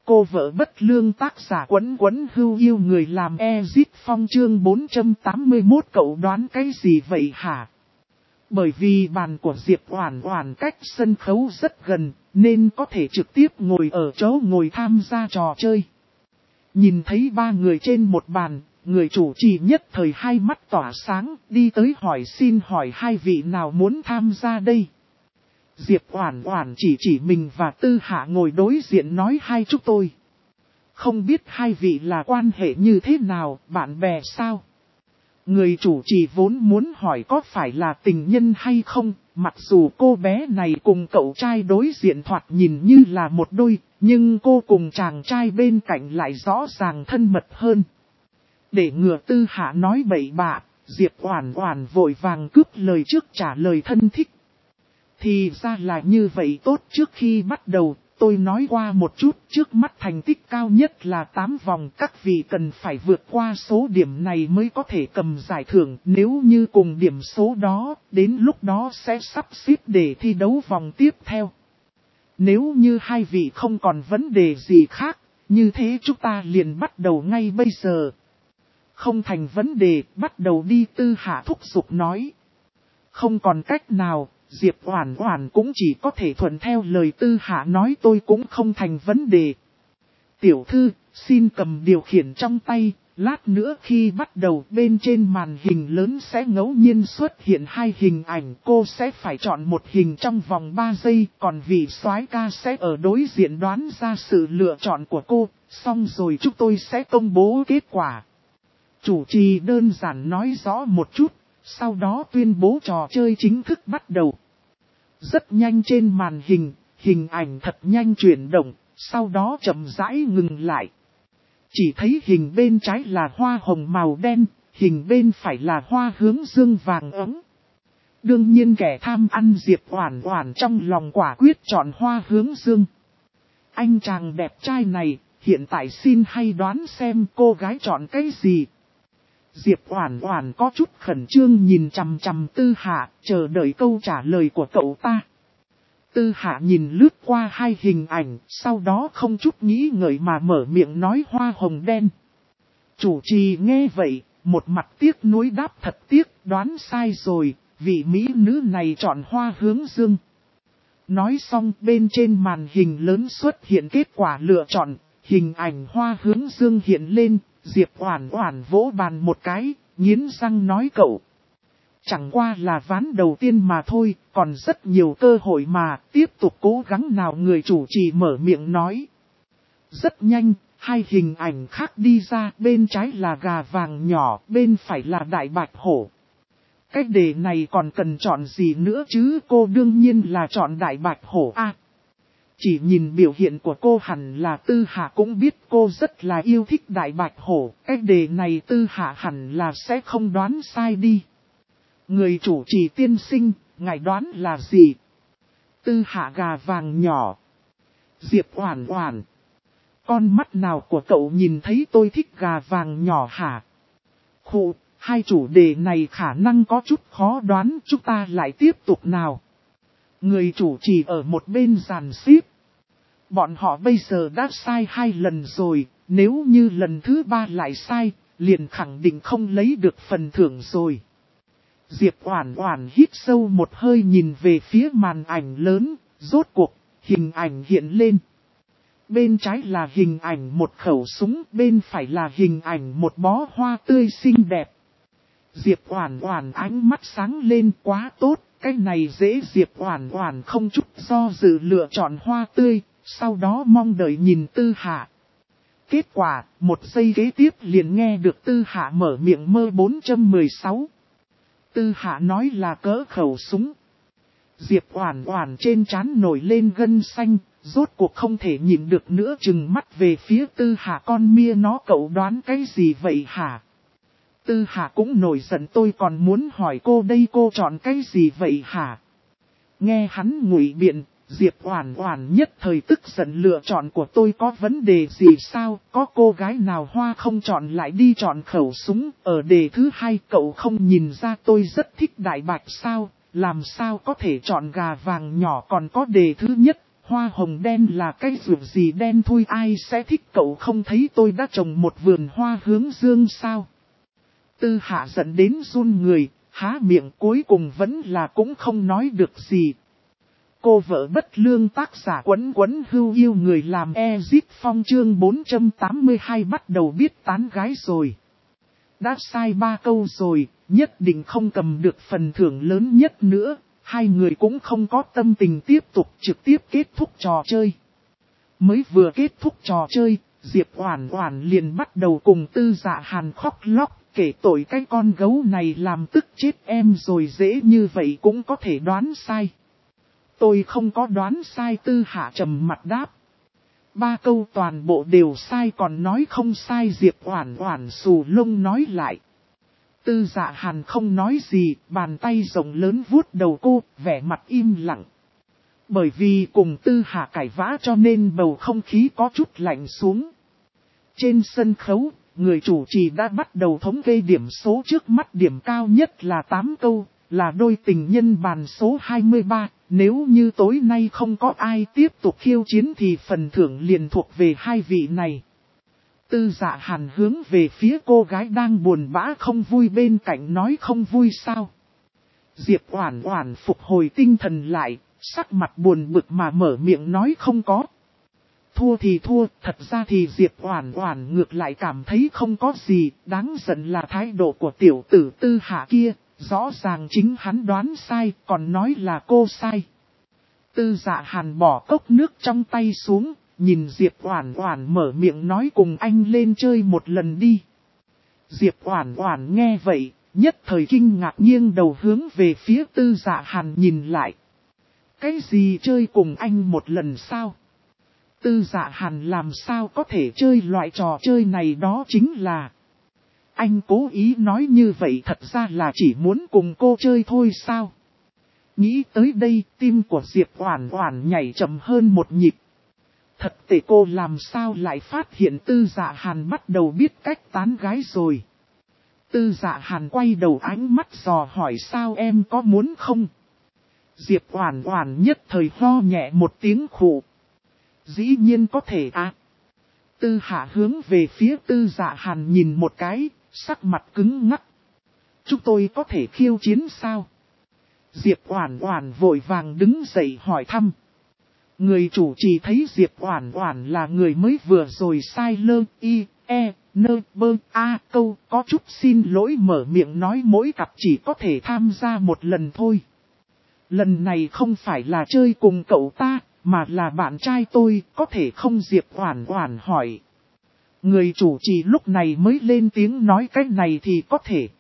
cô vợ bất lương tác giả Quấn Quấn Hưu yêu người làm Ezit Phong chương 481 cậu đoán cái gì vậy hả? Bởi vì bàn của Diệp Oản Oản cách sân khấu rất gần, nên có thể trực tiếp ngồi ở chỗ ngồi tham gia trò chơi. Nhìn thấy ba người trên một bàn, người chủ trì nhất thời hai mắt tỏa sáng, đi tới hỏi xin hỏi hai vị nào muốn tham gia đây. Diệp Oản Oản chỉ mình và Tư Hạ ngồi đối diện nói hai chúng tôi. Không biết hai vị là quan hệ như thế nào, bạn bè sao? Người chủ trì vốn muốn hỏi có phải là tình nhân hay không, mặc dù cô bé này cùng cậu trai đối diện thoạt nhìn như là một đôi, nhưng cô cùng chàng trai bên cạnh lại rõ ràng thân mật hơn. Để ngừa Tư Hạ nói bậy bạ, Diệp Oản Oản vội vàng cướp lời trước trả lời thân thích. Thì ra là như vậy tốt, trước khi bắt đầu, tôi nói qua một chút, trước mắt thành tích cao nhất là 8 vòng, các vị cần phải vượt qua số điểm này mới có thể cầm giải thưởng, nếu như cùng điểm số đó, đến lúc đó sẽ sắp xếp để thi đấu vòng tiếp theo. Nếu như hai vị không còn vấn đề gì khác, như thế chúng ta liền bắt đầu ngay bây giờ. Không thành vấn đề, bắt đầu đi, Tư Hạ thúc giục nói. Không còn cách nào. Diệp Oản Oản cũng chỉ có thể thuận theo lời Tư Hạ nói, tôi cũng không thành vấn đề. Tiểu thư, xin cầm điều khiển trong tay, lát nữa khi bắt đầu bên trên màn hình lớn sẽ ngẫu nhiên xuất hiện hai hình ảnh, cô sẽ phải chọn một hình trong vòng 3 giây, còn vị soái ca sẽ ở đối diện đoán ra sự lựa chọn của cô, xong rồi chúng tôi sẽ công bố kết quả. Chủ trì đơn giản nói rõ một chút. Sau đó tuyên bố trò chơi chính thức bắt đầu. Rất nhanh trên màn hình, hình ảnh thật nhanh chuyển động, sau đó chậm rãi ngừng lại. Chỉ thấy hình bên trái là hoa hồng màu đen, hình bên phải là hoa hướng dương vàng ấm. Đương nhiên kẻ tham ăn Diệp Oản Oản trong lòng quả quyết chọn hoa hướng dương. Anh chàng đẹp trai này, hiện tại xin hay đoán xem cô gái chọn cái gì. Diệp Oản Oản có chút khẩn trương nhìn chằm chằm Tư Hạ, chờ đợi câu trả lời của cậu ta. Tư Hạ nhìn lướt qua hai hình ảnh, sau đó không chút nghĩ ngợi mà mở miệng nói hoa hồng đen. Chủ trì nghe vậy, một mặt tiếc nuối đáp thật tiếc, đoán sai rồi, vị mỹ nữ này chọn hoa hướng dương. Nói xong bên trên màn hình lớn xuất hiện kết quả lựa chọn, hình ảnh hoa hướng dương hiện lên. Diệp Oản Oản vỗ bàn một cái, nghiến răng nói cậu. Chẳng qua là ván đầu tiên mà thôi, còn rất nhiều cơ hội mà, tiếp tục cố gắng nào, người chủ trì mở miệng nói. Rất nhanh, hai hình ảnh khác đi ra, bên trái là gà vàng nhỏ, bên phải là đại bạch hổ. Cái đề này còn cần chọn gì nữa chứ, cô đương nhiên là chọn đại bạch hổ a. Chỉ nhìn biểu hiện của cô hẳn là Tư Hạ cũng biết cô rất là yêu thích đại bạch hổ. Cái đề này Tư Hạ hẳn là sẽ không đoán sai đi. Người chủ trì tiên sinh, ngài đoán là gì? Tư Hạ gà vàng nhỏ. Diệp Oản Oản. Con mắt nào của cậu nhìn thấy tôi thích gà vàng nhỏ hả? Khụ, hai chủ đề này khả năng có chút khó đoán, chúng ta lại tiếp tục nào. Người chủ trì ở một bên dàn xếp. Bọn họ bây giờ đã sai 2 lần rồi, nếu như lần thứ 3 lại sai, liền khẳng định không lấy được phần thưởng rồi. Diệp Oản Oản hít sâu một hơi nhìn về phía màn ảnh lớn, rốt cuộc, hình ảnh hiện lên. Bên trái là hình ảnh một khẩu súng, bên phải là hình ảnh một bó hoa tươi xinh đẹp. Diệp Oản Oản ánh mắt sáng lên, quá tốt, cái này dễ. Diệp Oản Oản không chút do dự lựa chọn hoa tươi, sau đó mong đợi nhìn Tư Hạ. Kết quả, một giây kế tiếp liền nghe được Tư Hạ mở miệng mơ 416. Tư Hạ nói là cỡ khẩu súng. Diệp Oản Oản trên trán nổi lên gân xanh, rốt cuộc không thể nhìn được nữa, trừng mắt về phía Tư Hạ, con mia nó, cậu đoán cái gì vậy hả? Tư Hạ cũng nổi giận, tôi còn muốn hỏi cô đây, cô chọn cái gì vậy hả? Nghe hắn ngụy biện, Diệp Oản Oản nhất thời tức giận, lựa chọn của tôi có vấn đề gì sao? Có cô gái nào hoa không chọn lại đi chọn khẩu súng? Ở đề thứ 2 cậu không nhìn ra tôi rất thích đại bạch sao? Làm sao có thể chọn gà vàng nhỏ? Còn có đề thứ nhất, Hoa hồng đen là cái ruộng gì đen thui, ai sẽ thích, cậu không thấy tôi đã trồng một vườn hoa hướng dương sao? Tư Hạ giận đến run người, há miệng cuối cùng vẫn là cũng không nói được gì. Cô vợ bất lương tác giả Quấn Quấn Hưu yêu người làm Ezit Phong chương 482 bắt đầu biết tán gái rồi. Đã sai 3 câu rồi, nhất định không cầm được phần thưởng lớn nhất nữa. Hai người cũng không có tâm tình tiếp tục, trực tiếp kết thúc trò chơi. Mới vừa kết thúc trò chơi, Diệp Oản Oản liền bắt đầu cùng Tư Dạ Hàn khóc lóc, kể tội cái con gấu này làm tức chết em rồi, dễ như vậy cũng có thể đoán sai. Tôi không có đoán sai, Tư Hạ trầm mặt đáp. 3 câu toàn bộ đều sai còn nói không sai, Diệp Oản Oản xù lông nói lại. Tư Dạ Hàn không nói gì, bàn tay rộng lớn vuốt đầu cô, vẻ mặt im lặng. Bởi vì cùng Tư Hạ cãi vã cho nên bầu không khí có chút lạnh xuống. Trên sân khấu, người chủ trì đã bắt đầu thống kê điểm số, trước mắt điểm cao nhất là 8 câu, là đôi tình nhân bàn số 23. Nếu như tối nay không có ai tiếp tục khiêu chiến thì phần thưởng liền thuộc về hai vị này. Tư Dạ Hàn hướng về phía cô gái đang buồn bã không vui bên cạnh nói, không vui sao? Diệp Oản Oản phục hồi tinh thần lại, sắc mặt buồn bực mà mở miệng nói không có. Thua thì thua, thật ra thì Diệp Oản Oản ngược lại cảm thấy không có gì, đáng giận là thái độ của tiểu tử Tư Hạ kia, rõ ràng chính hắn đoán sai, còn nói là cô sai. Tư Dạ Hàn bỏ cốc nước trong tay xuống, nhìn Diệp Oản Oản mở miệng nói cùng anh lên chơi một lần đi. Diệp Oản Oản nghe vậy, nhất thời kinh ngạc nghiêng đầu hướng về phía Tư Dạ Hàn nhìn lại. Cái gì chơi cùng anh một lần sao? Tư Dạ Hàn làm sao có thể chơi loại trò chơi này, đó chính là... Anh cố ý nói như vậy thật ra là chỉ muốn cùng cô chơi thôi sao? Nghĩ tới đây, tim của Diệp Oản Oản nhảy chậm hơn một nhịp. Thật tệ, cô làm sao lại phát hiện Tư Dạ Hàn bắt đầu biết cách tán gái rồi. Tư Dạ Hàn quay đầu ánh mắt dò hỏi, sao em có muốn không? Diệp Oản Oản nhất thời ho nhẹ một tiếng khụ. Dĩ nhiên có thể à. Tư Hạ hướng về phía Tư Dạ Hàn nhìn một cái, sắc mặt cứng ngắc. Chúng tôi có thể khiêu chiến sao? Diệp Oản Oản vội vàng đứng dậy hỏi thăm. Người chủ trì thấy Diệp Oản Oản là người mới vừa rồi sai lơ y, e, nơ, bơ, a câu, có chút xin lỗi mở miệng nói mỗi cặp chỉ có thể tham gia một lần thôi. Lần này không phải là chơi cùng cậu ta, mà là bạn trai tôi, có thể không? Diệp Oản Oản hỏi. Người chủ trì lúc này mới lên tiếng nói cái này thì có thể.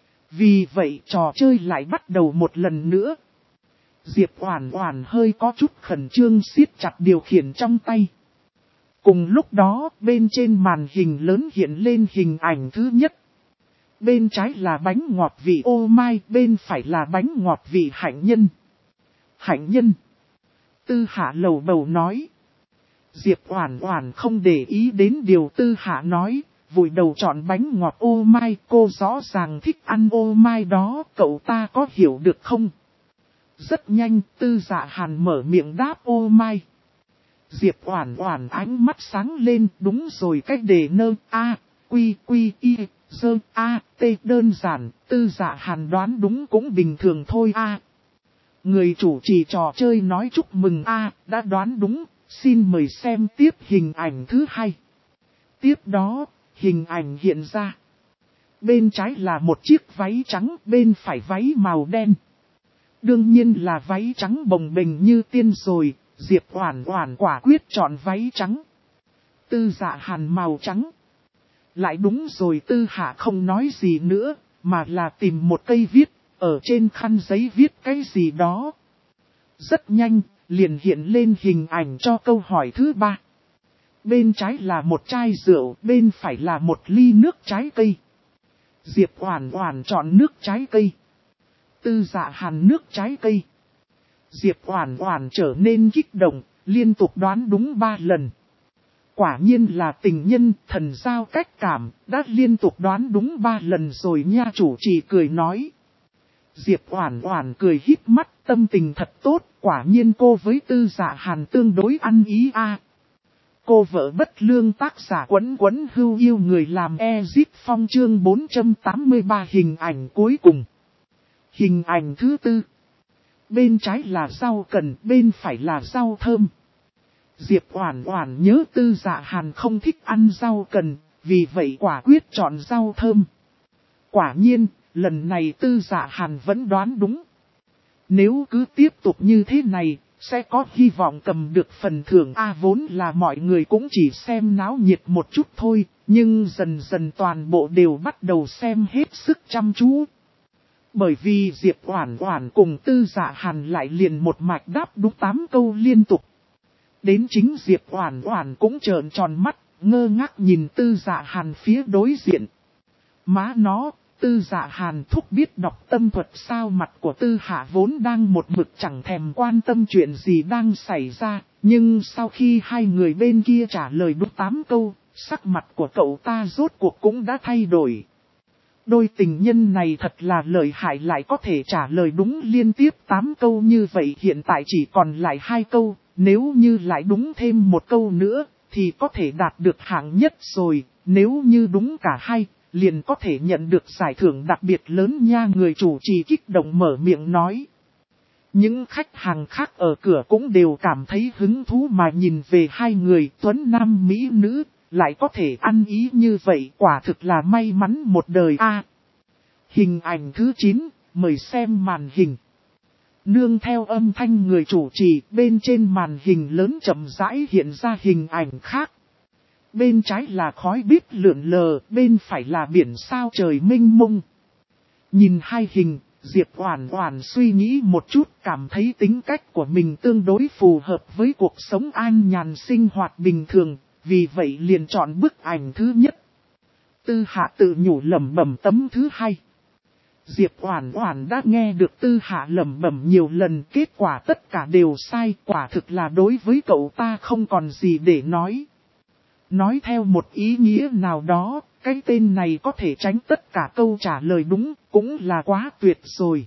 Vì vậy trò chơi lại bắt đầu một lần nữa. Diệp Oản Oản hơi có chút khẩn trương siết chặt điều khiển trong tay. Cùng lúc đó, bên trên màn hình lớn hiện lên hình ảnh thứ nhất. Bên trái là bánh ngọt vị ô mai, bên phải là bánh ngọt vị hạnh nhân. Hạnh nhân. Tư Hạ lầu bầu nói. Diệp Oản Oản không để ý đến điều Tư Hạ nói, vùi đầu chọn bánh ngọt ô mai, cô rõ ràng thích ăn ô mai đó, cậu ta có hiểu được không? Rất nhanh, Tư Dạ Hàn mở miệng đáp ô mai. Diệp Oản Oản ánh mắt sáng lên, đúng rồi, cách đề nơ a, quy quy y, dơ a, t đơn giản, Tư Dạ Hàn đoán đúng cũng bình thường thôi a. Người chủ trì trò chơi nói chúc mừng a, đã đoán đúng, xin mời xem tiếp hình ảnh thứ hai. Tiếp đó, hình ảnh hiện ra. Bên trái là một chiếc váy trắng, bên phải váy màu đen. Đương nhiên là váy trắng bồng bềnh như tiên rồi, Diệp Oản Oản quả quyết chọn váy trắng. Tư Dạ Hàn màu trắng. Lại đúng rồi, Tư Hạ không nói gì nữa, mà là tìm một cây viết, ở trên khăn giấy viết cái gì đó. Rất nhanh, liền hiện lên hình ảnh cho câu hỏi thứ 3. Bên trái là một chai rượu, bên phải là một ly nước trái cây. Diệp Oản Oản chọn nước trái cây. Tư Dạ Hàn nước trái cây. Diệp Oản Oản trở nên kích động, liên tục đoán đúng 3 lần. Quả nhiên là tình nhân, thần giao cách cảm, đã liên tục đoán đúng 3 lần rồi nha, chủ trì cười nói. Diệp Oản Oản cười híp mắt, tâm tình thật tốt, quả nhiên cô với Tư Dạ Hàn tương đối ăn ý a. Cô vợ bất lương tác giả Quấn Quấn Hưu yêu người làm Ezip Phong chương 483 hình ảnh cuối cùng. Hình ảnh thứ tư. Bên trái là rau cần, bên phải là rau thơm. Diệp Oản Oản nhớ Tư Dạ Hàn không thích ăn rau cần, vì vậy quả quyết chọn rau thơm. Quả nhiên, lần này Tư Dạ Hàn vẫn đoán đúng. Nếu cứ tiếp tục như thế này, sẽ có hy vọng cầm được phần thưởng vốn là mọi người cũng chỉ xem náo nhiệt một chút thôi, nhưng dần dần toàn bộ đều bắt đầu xem hết sức chăm chú. Bởi vì Diệp Oản Oản cùng Tư Dạ Hàn lại liền một mạch đáp đúng 8 câu liên tục. Đến chính Diệp Oản Oản cũng trợn tròn mắt, ngơ ngác nhìn Tư Dạ Hàn phía đối diện. Má nó, Tư Dạ Hàn thúc biết đọc tâm thuật sao? Mặt của Tư Hạ vốn đang một mực chẳng thèm quan tâm chuyện gì đang xảy ra, nhưng sau khi hai người bên kia trả lời đúng 8 câu, sắc mặt của cậu ta rốt cuộc cũng đã thay đổi. Đôi tình nhân này thật là lợi hại, lại có thể trả lời đúng liên tiếp 8 câu như vậy. Hiện tại chỉ còn lại 2 câu, nếu như lại đúng thêm một câu nữa, thì có thể đạt được hạng nhất rồi, nếu như đúng cả hai, liền có thể nhận được giải thưởng đặc biệt lớn nha. Người chủ trì kích động mở miệng nói. Những khách hàng khác ở cửa cũng đều cảm thấy hứng thú mà nhìn về hai người tuấn nam mỹ nữ, lại có thể ăn ý như vậy, quả thực là may mắn một đời a. Hình ảnh thứ 9, mời xem màn hình. Nương theo âm thanh người chủ trì, bên trên màn hình lớn chậm rãi hiện ra hình ảnh khác. Bên trái là khói bếp lượn lờ, bên phải là biển sao trời mênh mông. Nhìn hai hình, Diệp Oản Oản suy nghĩ một chút, cảm thấy tính cách của mình tương đối phù hợp với cuộc sống an nhàn sinh hoạt bình thường, vì vậy liền chọn bức ảnh thứ nhất. Tư Hạ tự nhủ lẩm bẩm tấm thứ hai. Diệp Oản Oản đã nghe được Tư Hạ lẩm bẩm nhiều lần, kết quả tất cả đều sai, quả thực là đối với cậu ta không còn gì để nói. Nói theo một ý nghĩa nào đó, cái tên này có thể tránh tất cả câu trả lời đúng, cũng là quá tuyệt rồi.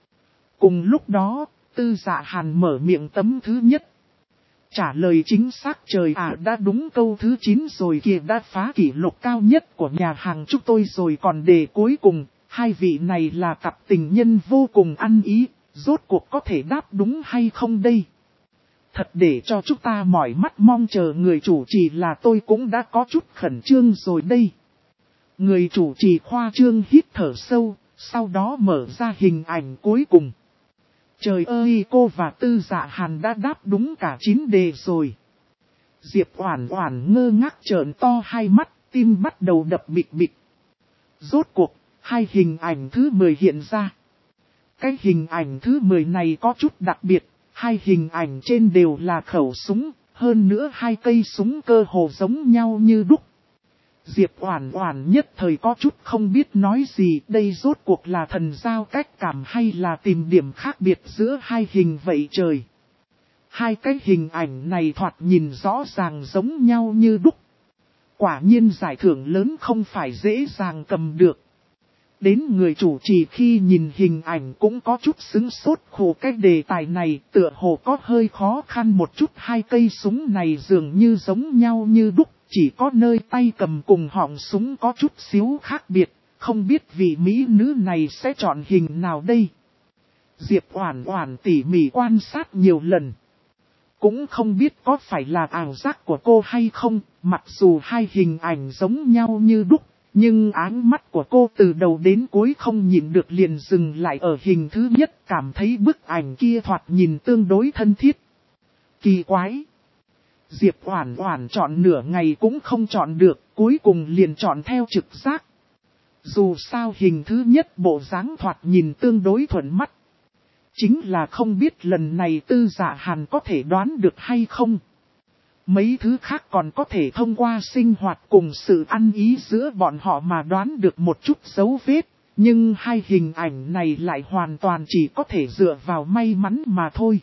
Cùng lúc đó, Tư Dạ Hàn mở miệng tấm thứ nhất. Trả lời chính xác, trời ạ, đã đúng câu thứ 9 rồi kìa, đã phá kỷ lục cao nhất của nhà hàng chúng tôi rồi. Còn đề cuối cùng, hai vị này là cặp tình nhân vô cùng ăn ý, rốt cuộc có thể đáp đúng hay không đây? Thật để cho chúng ta mỏi mắt mong chờ. Người chủ trì là tôi cũng đã có chút khẩn trương rồi đây. Người chủ trì khoa trương hít thở sâu, sau đó mở ra hình ảnh cuối cùng. Trời ơi, cô và Tư Dạ Hàn đã đáp đúng cả 9 đề rồi. Diệp Oản Oản ngơ ngác trợn to hai mắt, tim bắt đầu đập bịch bịch. Rốt cuộc, hai hình ảnh thứ 10 hiện ra. Cái hình ảnh thứ 10 này có chút đặc biệt, hai hình ảnh trên đều là khẩu súng, hơn nữa hai cây súng cơ hồ giống nhau như đúc. Diệp Oản Oản nhất thời có chút không biết nói gì, đây rốt cuộc là thần giao cách cảm hay là tìm điểm khác biệt giữa hai hình vậy trời. Hai cái hình ảnh này thoạt nhìn rõ ràng giống nhau như đúc. Quả nhiên giải thưởng lớn không phải dễ dàng cầm được. Đến người chủ trì khi nhìn hình ảnh cũng có chút sững sốt, khổ cái đề tài này tựa hồ có hơi khó khăn một chút. Hai cây súng này dường như giống nhau như đúc, chỉ có nơi tay cầm cùng họng súng có chút xíu khác biệt, không biết vị mỹ nữ này sẽ chọn hình nào đây. Diệp Oản Oản tỉ mỉ quan sát nhiều lần. Cũng không biết có phải là ảo giác của cô hay không, mặc dù hai hình ảnh giống nhau như đúc. Nhưng áng mắt của cô từ đầu đến cuối không nhìn được liền dừng lại ở hình thứ nhất, cảm thấy bức ảnh kia thoạt nhìn tương đối thân thiết. Kỳ quái! Diệp Oản Oản chọn nửa ngày cũng không chọn được, cuối cùng liền chọn theo trực giác. Dù sao hình thứ nhất bộ dáng thoạt nhìn tương đối thuận mắt. Chính là không biết lần này Tư Dạ Hàn có thể đoán được hay không. Mấy thứ khác còn có thể thông qua sinh hoạt cùng sự ăn ý giữa bọn họ mà đoán được một chút dấu vết, nhưng hai hình ảnh này lại hoàn toàn chỉ có thể dựa vào may mắn mà thôi.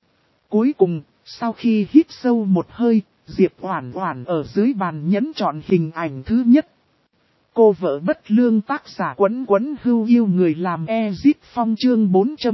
Cuối cùng, sau khi hít sâu một hơi, Diệp Oản Oản ở dưới bàn nhấn chọn hình ảnh thứ nhất. Cô vợ bất lương tác giả Quấn Quấn Hưu yêu người làm Ezit Phong chương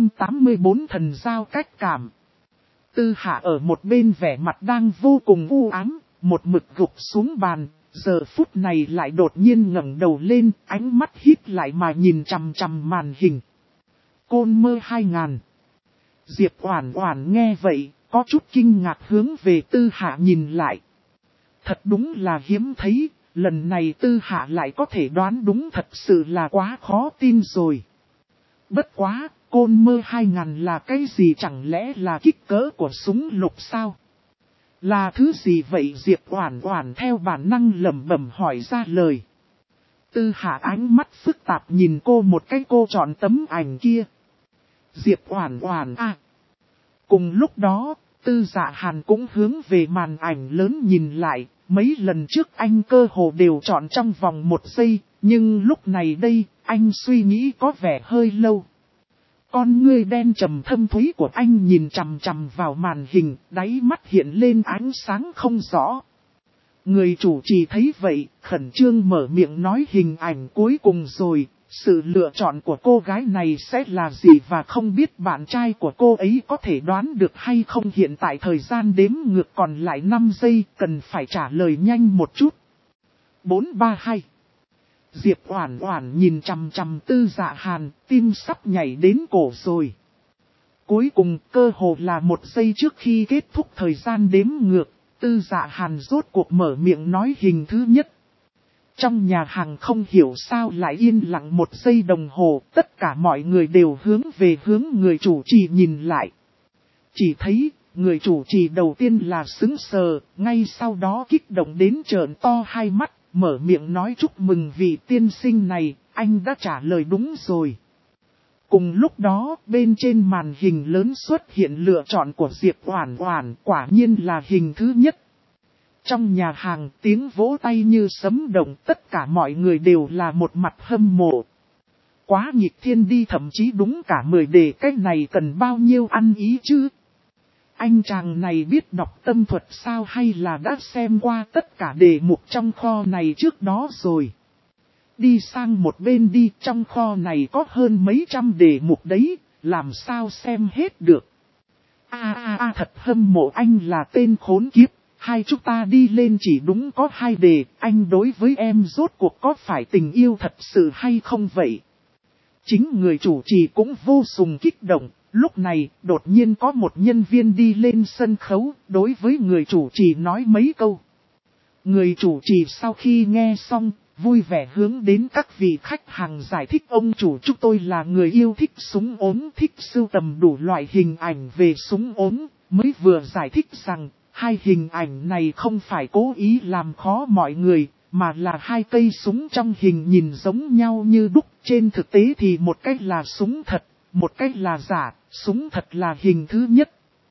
484 thần giao cách cảm. Tư Hạ ở một bên vẻ mặt đang vô cùng u ám, một mực gục xuống bàn, giờ phút này lại đột nhiên ngẩng đầu lên, ánh mắt híp lại mà nhìn chằm chằm màn hình. Côn Mơ 2000. Diệp Oản Oản nghe vậy, có chút kinh ngạc hướng về Tư Hạ nhìn lại. Thật đúng là hiếm thấy, lần này Tư Hạ lại có thể đoán đúng, thật sự là quá khó tin rồi. Bất quá, Côn Mơ 2000 là cái gì, chẳng lẽ là kích cỡ của súng lục sao? Là thứ gì vậy? Diệp Oản Oản theo bản năng lẩm bẩm hỏi ra lời. Tư Hạ ánh mắt phức tạp nhìn cô một cái, cô chọn tấm ảnh kia. Diệp Oản Oản à. Cùng lúc đó, Tư Dạ Hàn cũng hướng về màn ảnh lớn nhìn lại, mấy lần trước anh cơ hồ đều chọn trong vòng 1 giây, nhưng lúc này đây, anh suy nghĩ có vẻ hơi lâu. Con ngươi đen trầm thâm thúy của anh nhìn chằm chằm vào màn hình, đáy mắt hiện lên ánh sáng không rõ. Người chủ trì thấy vậy, khẩn trương mở miệng nói hình ảnh cuối cùng rồi, sự lựa chọn của cô gái này sẽ là gì và không biết bạn trai của cô ấy có thể đoán được hay không. Hiện tại thời gian đếm ngược còn lại 5 giây, cần phải trả lời nhanh một chút. 432. Diệp Oản Oản nhìn chằm chằm Tư Dạ Hàn, tim sắp nhảy đến cổ rồi. Cuối cùng cơ hồ là 1 giây trước khi kết thúc thời gian đếm ngược, Tư Dạ Hàn rốt cuộc mở miệng nói hình thứ nhất. Trong nhà hàng không hiểu sao lại yên lặng 1 giây đồng hồ, tất cả mọi người đều hướng về hướng người chủ trì nhìn lại. Chỉ thấy, người chủ trì đầu tiên là sững sờ, ngay sau đó kích động đến trợn to hai mắt, mở miệng nói chúc mừng vị tiên sinh này, anh đã trả lời đúng rồi. Cùng lúc đó, bên trên màn hình lớn xuất hiện lựa chọn của Diệp Oản Oản, quả nhiên là hình thứ nhất. Trong nhà hàng tiếng vỗ tay như sấm động, tất cả mọi người đều là một mặt hâm mộ. Quá nghịch thiên đi, thậm chí đúng cả 10 đề, cái này cần bao nhiêu ăn ý chứ? Anh chàng này biết đọc tâm thuật sao, hay là đã xem qua tất cả đề mục trong kho này trước đó rồi? Đi sang một bên đi, trong kho này có hơn mấy trăm đề mục đấy, làm sao xem hết được? Thật hâm mộ anh là tên khốn kiếp. Hai chúng ta đi lên chỉ đúng có 2 đề, anh đối với em rốt cuộc có phải tình yêu thật sự hay không vậy? Chính người chủ trì cũng vô cùng kích động, lúc này đột nhiên có một nhân viên đi lên sân khấu, đối với người chủ trì nói mấy câu. Người chủ trì sau khi nghe xong, vui vẻ hướng đến các vị khách hàng giải thích: ông chủ, chúng tôi là người yêu thích súng ốm, thích sưu tầm đủ loại hình ảnh về súng ốm, mới vừa giải thích rằng 2 hình ảnh này không phải cố ý làm khó mọi người, mà là 2 cây súng trong hình nhìn giống nhau như đúc. Trên thực tế thì một cách là súng thật, một cách là giả, súng thật là hình thứ nhất.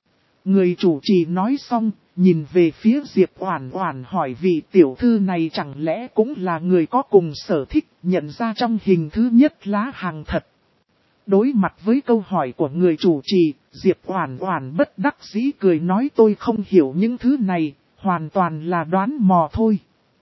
Người chủ trì nói xong, nhìn về phía Diệp Oản Oản hỏi vị tiểu thư này chẳng lẽ cũng là người có cùng sở thích, nhận ra trong hình thứ nhất lá hàng thật. Đối mặt với câu hỏi của người chủ trì, Diệp Oản Oản bất đắc dĩ cười nói: tôi không hiểu những thứ này, hoàn toàn là đoán mò thôi.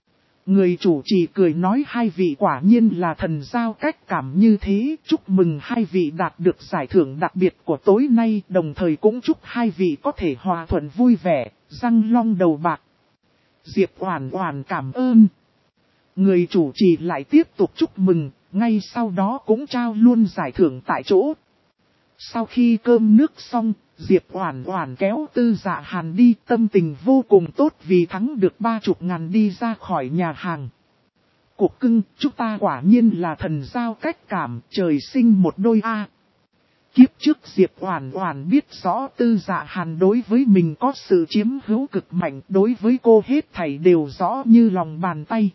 Người chủ trì cười nói: 2 vị quả nhiên là thần giao cách cảm như thế, chúc mừng 2 vị đạt được giải thưởng đặc biệt của tối nay, đồng thời cũng chúc 2 vị có thể hòa thuận vui vẻ, răng long đầu bạc. Diệp Oản Oản cảm ơn. Người chủ trì lại tiếp tục chúc mừng, ngay sau đó cũng trao luôn giải thưởng tại chỗ. Sau khi cơm nước xong, Diệp Oản Oản kéo Tư Dạ Hàn đi, tâm tình vô cùng tốt vì thắng được 30.000 đi ra khỏi nhà hàng. Cuộc cưng, chúng ta quả nhiên là thần giao cách cảm, trời sinh một đôi a. Kiếp trước Diệp Oản Oản biết rõ Tư Dạ Hàn đối với mình có sự chiếm hữu cực mạnh, đối với cô hết thảy đều rõ như lòng bàn tay.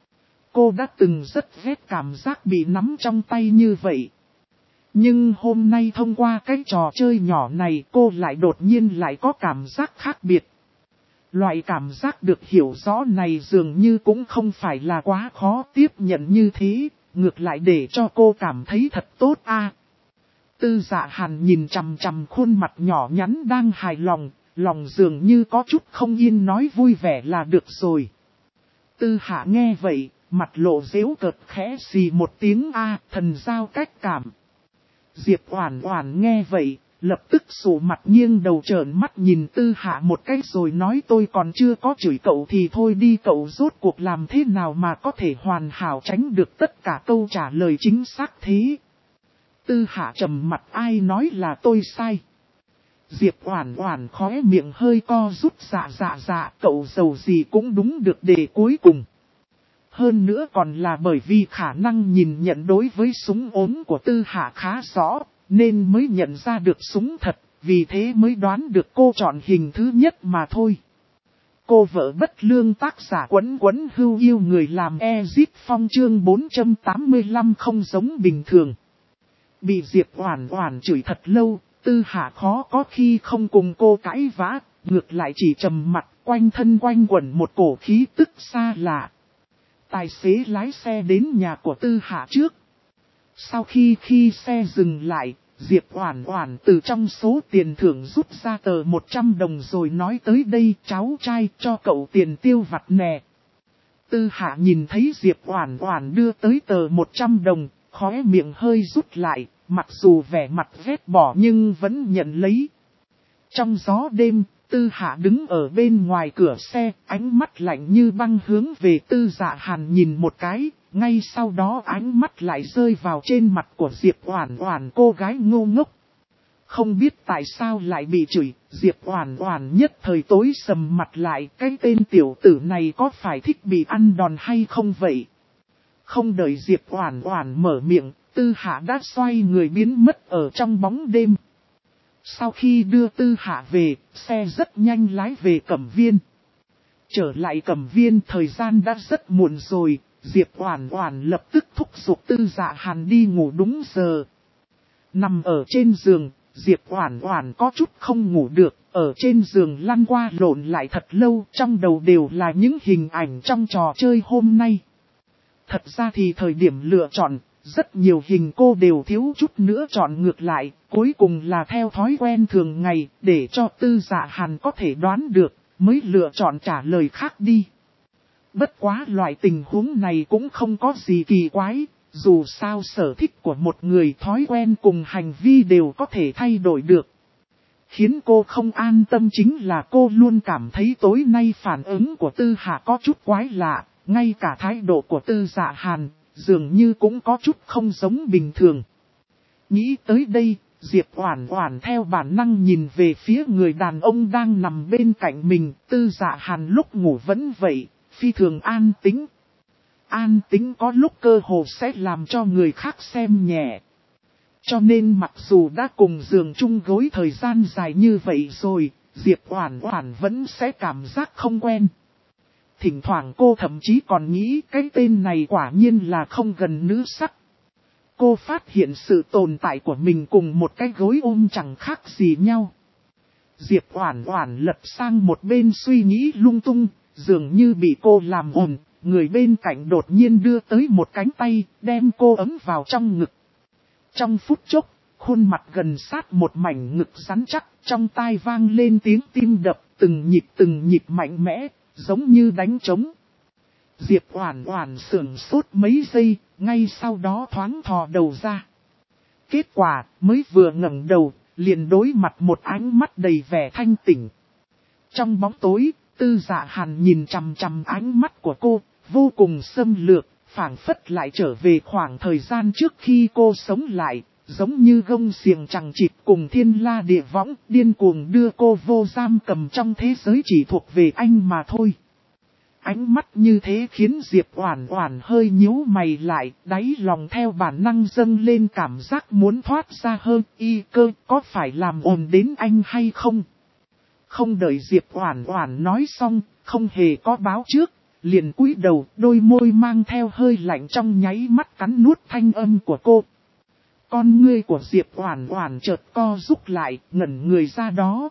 Cô đã từng rất ghét cảm giác bị nắm trong tay như vậy. Nhưng hôm nay thông qua cái trò chơi nhỏ này, cô lại đột nhiên lại có cảm giác khác biệt. Loại cảm giác được hiểu rõ này dường như cũng không phải là quá khó tiếp nhận như thế, ngược lại để cho cô cảm thấy thật tốt a. Tư Dạ Hàn nhìn chằm chằm khuôn mặt nhỏ nhắn đang hài lòng, lòng dường như có chút không yên, nói vui vẻ là được rồi. Tư Hạ nghe vậy, mặt lộ giễu cợt khẽ xì một tiếng a, thần giao cách cảm. Diệp Oản Oản nghe vậy, lập tức sụ mặt nghiêng đầu trợn mắt nhìn Tư Hạ một cái rồi nói tôi còn chưa có chửi cậu thì thôi đi, cậu rốt cuộc làm thế nào mà có thể hoàn hảo tránh được tất cả câu trả lời chính xác thế. Tư Hạ trầm mặt, ai nói là tôi sai. Diệp Oản Oản khóe miệng hơi co rút, dạ, cậu giàu gì cũng đúng được đề cuối cùng. Hơn nữa còn là bởi vì khả năng nhìn nhận đối với súng ốm của Tư Hạ khá rõ, nên mới nhận ra được súng thật, vì thế mới đoán được cô chọn hình thứ nhất mà thôi. Cô vợ bất lương tác giả Quấn Quấn Hưu yêu người làm Exit Phong chương 485 không giống bình thường. Bị Diệp Oản Oản chửi thật lâu, Tư Hạ khó có khi không cùng cô cãi vã, ngược lại chỉ trầm mặt, quanh thân quanh quẩn một cổ khí tức xa lạ. Tài xế lái xe đến nhà của Tư Hạ trước. Sau khi xe dừng lại, Diệp Oản Oản từ trong số tiền thưởng rút ra tờ 100 đồng rồi nói tới đây cháu trai cho cậu tiền tiêu vặt nè. Tư Hạ nhìn thấy Diệp Oản Oản đưa tới tờ 100 đồng, khóe miệng hơi rút lại, mặc dù vẻ mặt ghét bỏ nhưng vẫn nhận lấy. Trong gió đêm, Tư Hạ đứng ở bên ngoài cửa xe, ánh mắt lạnh như băng hướng về Tư Dạ Hàn nhìn một cái, ngay sau đó ánh mắt lại rơi vào trên mặt của Diệp Oản Oản, cô gái ngu ngốc. Không biết tại sao lại bị chửi, Diệp Oản Oản nhất thời tối sầm mặt lại, cái tên tiểu tử này có phải thích bị ăn đòn hay không vậy? Không đợi Diệp Oản Oản mở miệng, Tư Hạ đã xoay người biến mất ở trong bóng đêm. Sau khi đưa Tư Hạ về, xe rất nhanh lái về Cẩm Viên. Trở lại Cẩm Viên thời gian đã rất muộn rồi, Diệp Oản Oản lập tức thúc giục Tư Dạ Hàn đi ngủ đúng giờ. Nằm ở trên giường, Diệp Oản Oản có chút không ngủ được, ở trên giường lăn qua lộn lại thật lâu, trong đầu đều là những hình ảnh trong trò chơi hôm nay. Thật ra thì thời điểm lựa chọn, rất nhiều hình cô đều thiếu chút nữa chọn ngược lại, cuối cùng là theo thói quen thường ngày, để cho Tư Dạ Hàn có thể đoán được, mới lựa chọn trả lời khác đi. Bất quá loại tình huống này cũng không có gì kỳ quái, dù sao sở thích của một người thói quen cùng hành vi đều có thể thay đổi được. Khiến cô không an tâm chính là cô luôn cảm thấy tối nay phản ứng của Tư Hạ có chút quái lạ, ngay cả thái độ của Tư Dạ Hàn, dường như cũng có chút không giống bình thường. Nghĩ tới đây, Diệp Oản Oản theo bản năng nhìn về phía người đàn ông đang nằm bên cạnh mình, Tư Dạ Hàn lúc ngủ vẫn vậy, phi thường an tĩnh. An tĩnh có lúc cơ hồ sẽ làm cho người khác xem nhẹ. Cho nên mặc dù đã cùng giường chung gối thời gian dài như vậy rồi, Diệp Oản Oản vẫn sẽ cảm giác không quen. Thỉnh thoảng cô thậm chí còn nghĩ cái tên này quả nhiên là không gần nữ sắc. Cô phát hiện sự tồn tại của mình cùng một cái gối ôm chẳng khác gì nhau. Diệp Oản Oản lật sang một bên suy nghĩ lung tung, dường như bị cô làm ồn, người bên cạnh đột nhiên đưa tới một cánh tay, đem cô ấm vào trong ngực. Trong phút chốc, khuôn mặt gần sát một mảnh ngực rắn chắc, trong tai vang lên tiếng tim đập, từng nhịp mạnh mẽ, giống như đánh trống. Diệp Oản Oản sững sốt mấy giây, ngay sau đó thoáng thò đầu ra. Kết quả, mới vừa ngẩng đầu, liền đối mặt một ánh mắt đầy vẻ thanh tỉnh. Trong bóng tối, Tư Dạ Hàn nhìn chằm chằm ánh mắt của cô, vô cùng xâm lược, phảng phất lại trở về khoảng thời gian trước khi cô sống lại, giống như gông xiềng chằng chịt cùng thiên la địa võng, điên cuồng đưa cô vô giam cầm trong thế giới chỉ thuộc về anh mà thôi. Ánh mắt như thế khiến Diệp Oản Oản hơi nhíu mày lại, đáy lòng theo bản năng dâng lên cảm giác muốn thoát ra hơn, y cơ có phải làm ồn đến anh hay không? Không đợi Diệp Oản Oản nói xong, không hề có báo trước, liền cúi đầu, đôi môi mang theo hơi lạnh trong nháy mắt cắn nuốt thanh âm của cô. Con ngươi của Diệp Oản Oản chợt co rút lại, ngẩn người ra đó.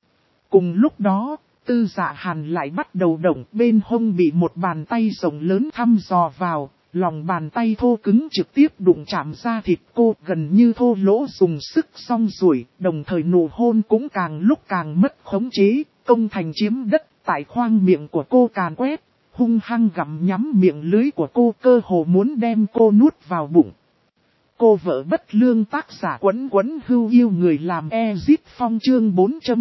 Cùng lúc đó, Tư Dạ Hàn lại bắt đầu động, bên hông bị một bàn tay rộng lớn thăm dò vào, lòng bàn tay thô cứng trực tiếp đụng chạm ra thịt cô, gần như thô lỗ dùng sức song ruổi, đồng thời nụ hôn cũng càng lúc càng mất khống chế, công thành chiếm đất, tại khoang miệng của cô càn quét. hung hăng gặm nhắm miệng lưới của cô, cơ hồ muốn đem cô nuốt vào bụng. Cô vợ bất lương, tác giả Quấn Quấn Hưu yêu người làm Ezit Phong, chương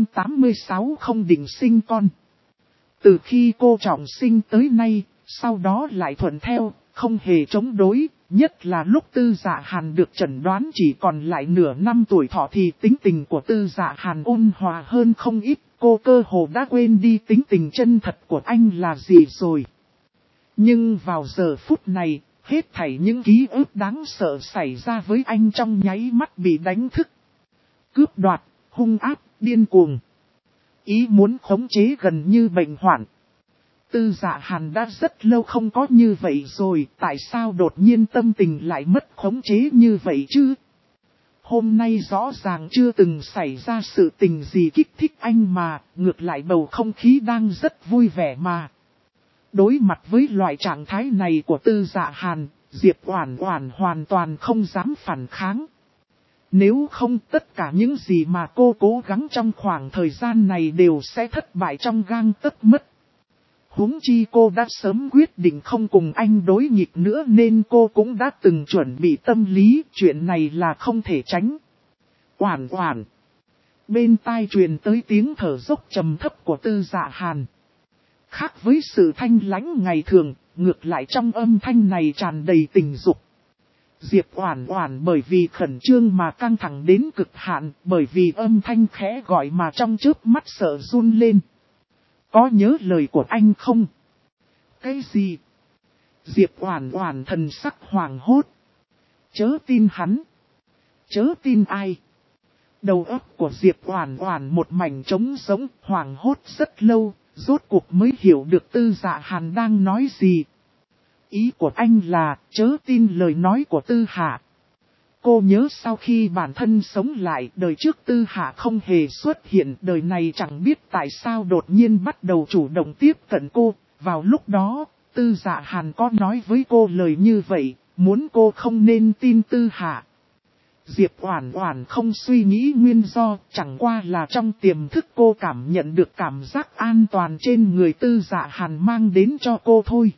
486 không định sinh con. Từ khi cô trọng sinh tới nay, sau đó lại thuận theo, không hề chống đối, nhất là lúc Tư Dạ Hàn được chẩn đoán chỉ còn lại nửa năm tuổi thọ thì tính tình của Tư Dạ Hàn ôn hòa hơn không ít, cô cơ hồ đã quên đi tính tình chân thật của anh là gì rồi. Nhưng vào giờ phút này, hết thảy những ký ức đáng sợ xảy ra với anh trong nháy mắt bị đánh thức. Cướp đoạt, hung ác, điên cuồng. Ý muốn khống chế gần như bệnh hoạn. Tư Dạ Hàn đã rất lâu không có như vậy rồi, tại sao đột nhiên tâm tình lại mất khống chế như vậy chứ? Hôm nay rõ ràng chưa từng xảy ra sự tình gì kích thích anh mà, ngược lại bầu không khí đang rất vui vẻ mà. Đối mặt với loại trạng thái này của Tư Dạ Hàn, Diệp Oản Oản hoàn toàn không dám phản kháng. Nếu không, tất cả những gì mà cô cố gắng trong khoảng thời gian này đều sẽ thất bại trong gang tấc mất. Huống chi cô đã sớm quyết định không cùng anh đối nghịch nữa nên cô cũng đã từng chuẩn bị tâm lý, chuyện này là không thể tránh. Oản Oản. Bên tai truyền tới tiếng thở dốc trầm thấp của Tư Dạ Hàn. Khác với sự thanh lãnh ngày thường, ngược lại trong âm thanh này tràn đầy tình dục. Diệp Oản Oản bởi vì khẩn trương mà căng thẳng đến cực hạn, bởi vì âm thanh khẽ gọi mà trong chớp mắt sợ run lên. Có nhớ lời của anh không? Cái gì? Diệp Oản Oản thần sắc hoảng hốt. Chớ tin hắn. Chớ tin ai? Đầu óc của Diệp Oản Oản một mảnh trống rỗng, hoảng hốt rất lâu, rốt cuộc mới hiểu được Tư Dạ Hàn đang nói gì. Ý của anh là chớ tin lời nói của Tư Hạ. Cô nhớ sau khi bản thân sống lại, đời trước Tư Hạ không hề xuất hiện, đời này chẳng biết tại sao đột nhiên bắt đầu chủ động tiếp cận cô. Vào lúc đó, Tư Dạ Hàn có nói với cô lời như vậy, muốn cô không nên tin Tư Hạ. Diệp Oản Oản không suy nghĩ nguyên do, chẳng qua là trong tiềm thức cô cảm nhận được cảm giác an toàn trên người Tư Dạ Hàn mang đến cho cô thôi.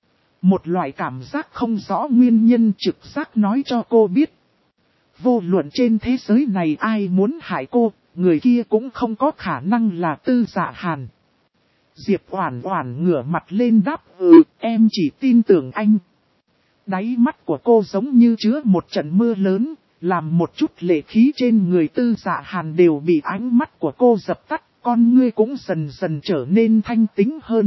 Một loại cảm giác không rõ nguyên nhân trực giác nói cho cô biết. Vô luận trên thế giới này ai muốn hại cô, người kia cũng không có khả năng là Tư Dạ Hàn. Diệp Oản Oản ngửa mặt lên đáp em chỉ tin tưởng anh. Đáy mắt của cô giống như chứa một trận mưa lớn, làm một chút lệ khí trên người Tư Dạ Hàn đều bị ánh mắt của cô dập tắt, con ngươi cũng dần dần trở nên thanh tĩnh hơn.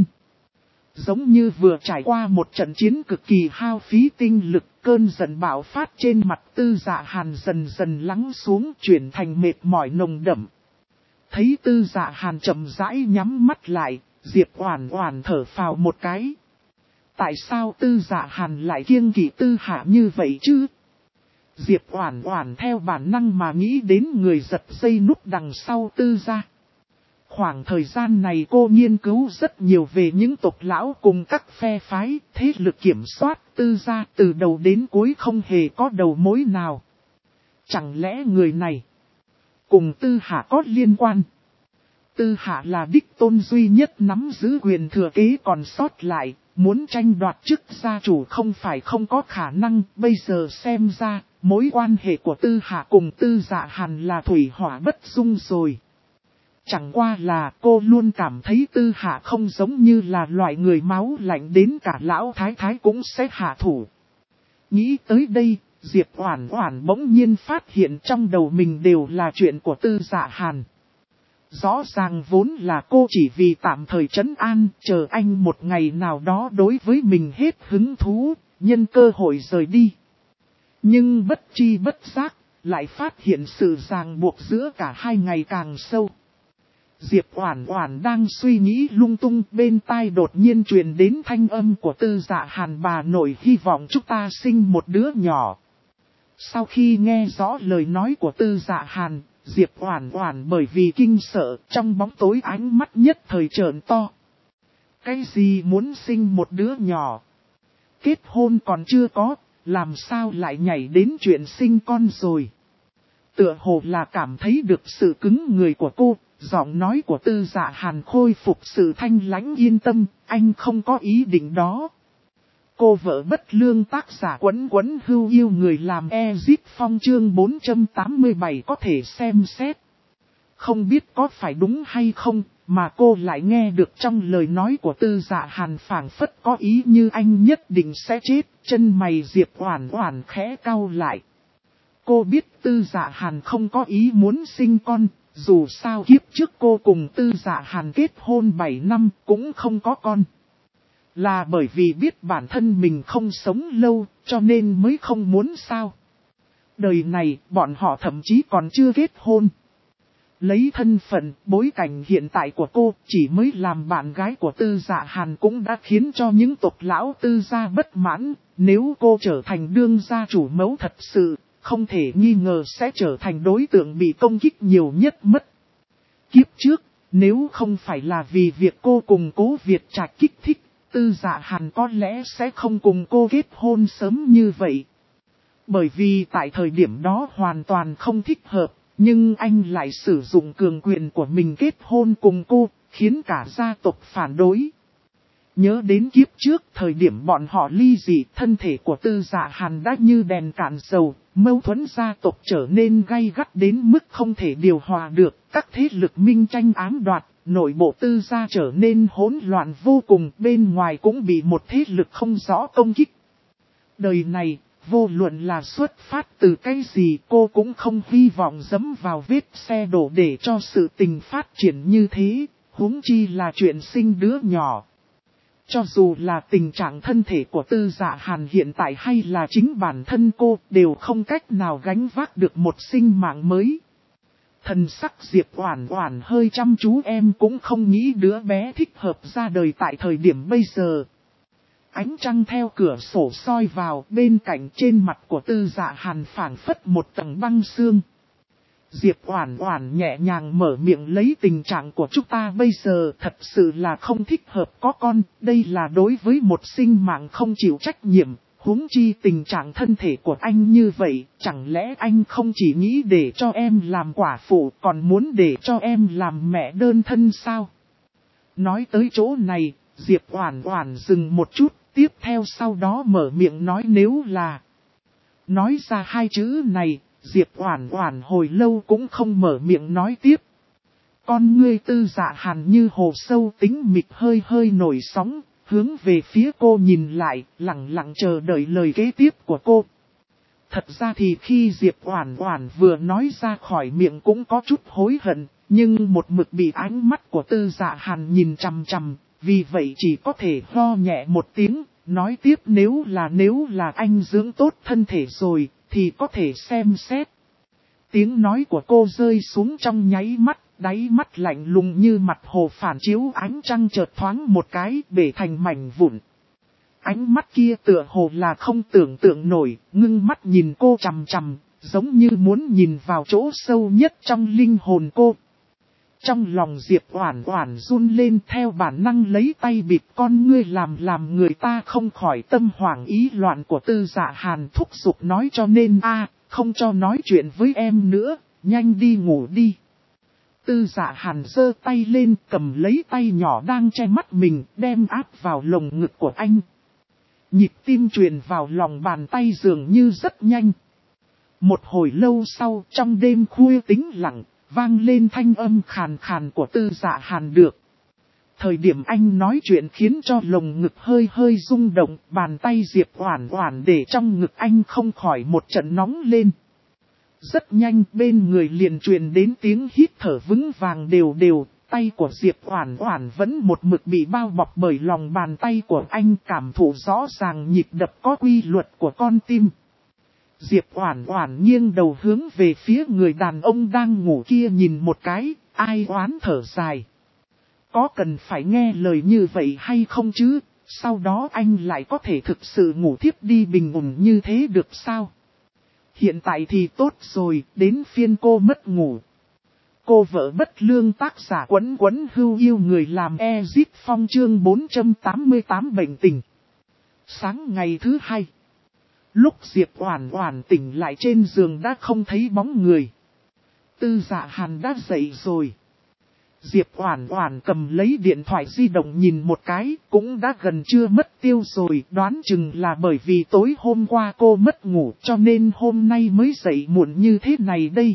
Giống như vừa trải qua một trận chiến cực kỳ hao phí tinh lực, cơn giận bạo phát trên mặt Tư Dạ Hàn dần dần lắng xuống, chuyển thành mệt mỏi nồng đậm. Thấy Tư Dạ Hàn chậm rãi nhắm mắt lại, Diệp Oản Oản thở phào một cái. Tại sao Tư Dạ Hàn lại kiêng kỵ Tư Hạ như vậy chứ? Diệp Oản Oản theo bản năng mà nghĩ đến người giật dây nút đằng sau Tư gia. Khoảng thời gian này cô nghiên cứu rất nhiều về những tộc lão cùng các phe phái, thế lực kiểm soát Tư gia từ đầu đến cuối không hề có đầu mối nào. Chẳng lẽ người này cùng Tư Hạ có liên quan? Tư Hạ là đích tôn duy nhất nắm giữ quyền thừa kế còn sót lại, muốn tranh đoạt chức gia chủ không phải không có khả năng, bây giờ xem ra, mối quan hệ của Tư Hạ cùng Tư Dạ Hàn là thủy hỏa bất dung rồi. Chẳng qua là cô luôn cảm thấy Tư Hạ không giống như là loại người máu lạnh đến cả lão thái thái cũng sẽ hạ thủ. Nghĩ tới đây, Diệp Oản Oản bỗng nhiên phát hiện trong đầu mình đều là chuyện của Tư Dạ Hàn. Rõ ràng vốn là cô chỉ vì tạm thời trấn an, chờ anh một ngày nào đó đối với mình hết hứng thú, nhân cơ hội rời đi. Nhưng bất tri bất giác, lại phát hiện sự ràng buộc giữa cả hai ngày càng sâu. Diệp Oản Oản đang suy nghĩ lung tung, bên tai đột nhiên truyền đến thanh âm của Tư Dạ Hàn, bà nội hy vọng chúng ta sinh một đứa nhỏ. Sau khi nghe rõ lời nói của Tư Dạ Hàn, Diệp Oản Oản bởi vì kinh sợ, trong bóng tối ánh mắt nhất thời trợn to. Cái gì muốn sinh một đứa nhỏ? Kết hôn còn chưa có, làm sao lại nhảy đến chuyện sinh con rồi? Tựa hồ là cảm thấy được sự cứng người của cô, Giọng nói của Tư Dạ Hàn khôi phục sự thanh lãnh yên tâm, anh không có ý định đó. Cô vợ bất lương tác giả Quấn Quấn Hưu Yêu Người Làm Ezip Phong chương 487 có thể xem xét. Không biết có phải đúng hay không, mà cô lại nghe được trong lời nói của Tư Dạ Hàn phảng phất có ý như anh nhất định sẽ chết, chân mày Diệp Oản Oản khẽ cau lại. Cô biết Tư Dạ Hàn không có ý muốn sinh con, dù sao kiếp trước cô cùng Tư Dạ Hàn kết hôn 7 năm cũng không có con. Là bởi vì biết bản thân mình không sống lâu, cho nên mới không muốn sao. Đời này, bọn họ thậm chí còn chưa kết hôn. Lấy thân phận, bối cảnh hiện tại của cô, chỉ mới làm bạn gái của Tư Dạ Hàn cũng đã khiến cho những tộc lão Tư gia bất mãn. Nếu cô trở thành đương gia chủ mẫu thật sự, không thể nghi ngờ sẽ trở thành đối tượng bị công kích nhiều nhất mất. Kiếp trước, nếu không phải là vì việc cô cùng Cố Việt Trạch kích thích, Tư Dạ Hàn có lẽ sẽ không cùng cô kết hôn sớm như vậy. Bởi vì tại thời điểm đó hoàn toàn không thích hợp, nhưng anh lại sử dụng cường quyền của mình kết hôn cùng cô, khiến cả gia tộc phản đối. Nhớ đến kiếp trước, thời điểm bọn họ ly dị, thân thể của Tư Dạ Hàn đã như đèn cạn dầu, mâu thuẫn gia tộc trở nên gay gắt đến mức không thể điều hòa được, các thế lực minh tranh ám đoạt. Nội bộ Tư gia trở nên hỗn loạn vô cùng, bên ngoài cũng bị một thế lực không rõ công kích. Đời này, vô luận là xuất phát từ cái gì cô cũng không hy vọng dẫm vào vết xe đổ để cho sự tình phát triển như thế, huống chi là chuyện sinh đứa nhỏ. Cho dù là tình trạng thân thể của Tư Dạ Hàn hiện tại hay là chính bản thân cô đều không cách nào gánh vác được một sinh mạng mới. Thần sắc Diệp Oản Oản hơi chăm chú em cũng không nghĩ đứa bé thích hợp ra đời tại thời điểm bây giờ. Ánh trăng theo cửa sổ soi vào bên cạnh trên mặt của Tư Dạ Hàn phảng phất một tầng băng sương. Diệp Oản Oản nhẹ nhàng mở miệng lấy tình trạng của chúng ta bây giờ thật sự là không thích hợp có con, đây là đối với một sinh mạng không chịu trách nhiệm. Huống chi tình trạng thân thể của anh như vậy, chẳng lẽ anh không chỉ nghĩ để cho em làm quả phụ còn muốn để cho em làm mẹ đơn thân sao? Nói tới chỗ này, Diệp Oản Oản dừng một chút, tiếp theo sau đó mở miệng nói nếu là. Nói ra hai chữ này, Diệp Oản Oản hồi lâu cũng không mở miệng nói tiếp. Con ngươi Tư Dạ Hàn như hồ sâu tính mịch hơi hơi nổi sóng. Hướng về phía cô nhìn lại, lặng lặng chờ đợi lời kế tiếp của cô. Thật ra thì khi Diệp Oản Oản vừa nói ra khỏi miệng cũng có chút hối hận, nhưng một mực bị ánh mắt của Tư Dạ Hàn nhìn chằm chằm, vì vậy chỉ có thể ho nhẹ một tiếng, nói tiếp nếu là anh dưỡng tốt thân thể rồi, thì có thể xem xét. Tiếng nói của cô rơi xuống trong nháy mắt. Đáy mắt lạnh lùng như mặt hồ phản chiếu ánh trăng chợt thoáng một cái bể thành mảnh vụn. Ánh mắt kia tựa hồ là không tưởng tượng nổi, ngưng mắt nhìn cô chằm chằm, giống như muốn nhìn vào chỗ sâu nhất trong linh hồn cô. Trong lòng Diệp Oản Oản run lên theo bản năng lấy tay bịt con ngươi làm người ta không khỏi tâm hoảng ý loạn của Tư Dạ Hàn thúc giục nói cho nên không cho nói chuyện với em nữa, nhanh đi ngủ đi. Tư Dạ Hàn giơ tay lên cầm lấy tay nhỏ đang che mắt mình đem áp vào lồng ngực của anh. Nhịp tim truyền vào lòng bàn tay dường như rất nhanh. Một hồi lâu sau trong đêm khuya tĩnh lặng vang lên thanh âm khàn khàn của Tư Dạ Hàn được. Thời điểm anh nói chuyện khiến cho lồng ngực hơi hơi rung động, bàn tay Diệp Oản Oản để trong ngực anh không khỏi một trận nóng lên. Rất nhanh bên người liền truyền đến tiếng hít thở vững vàng đều đều, tay của Diệp Oản Oản vẫn một mực bị bao bọc bởi lòng bàn tay của anh cảm thụ rõ ràng nhịp đập có quy luật của con tim. Diệp Oản Oản nghiêng đầu hướng về phía người đàn ông đang ngủ kia nhìn một cái, ai oán thở dài. Có cần phải nghe lời như vậy hay không chứ, sau đó anh lại có thể thực sự ngủ thiếp đi bình ổn như thế được sao? Hiện tại thì tốt rồi, đến phiên cô mất ngủ. Cô vợ bất lương tác giả Quấn Quấn Hưu Yêu Người Làm Ezip Phong chương 488 bệnh tình. Sáng ngày thứ hai, lúc Diệp Oản Oản tỉnh lại trên giường đã không thấy bóng người. Tư Dạ Hàn đã dậy rồi. Diệp Oản Oản cầm lấy điện thoại di động nhìn một cái, cũng đã gần trưa mất tiêu rồi, đoán chừng là bởi vì tối hôm qua cô mất ngủ cho nên hôm nay mới dậy muộn như thế này đây.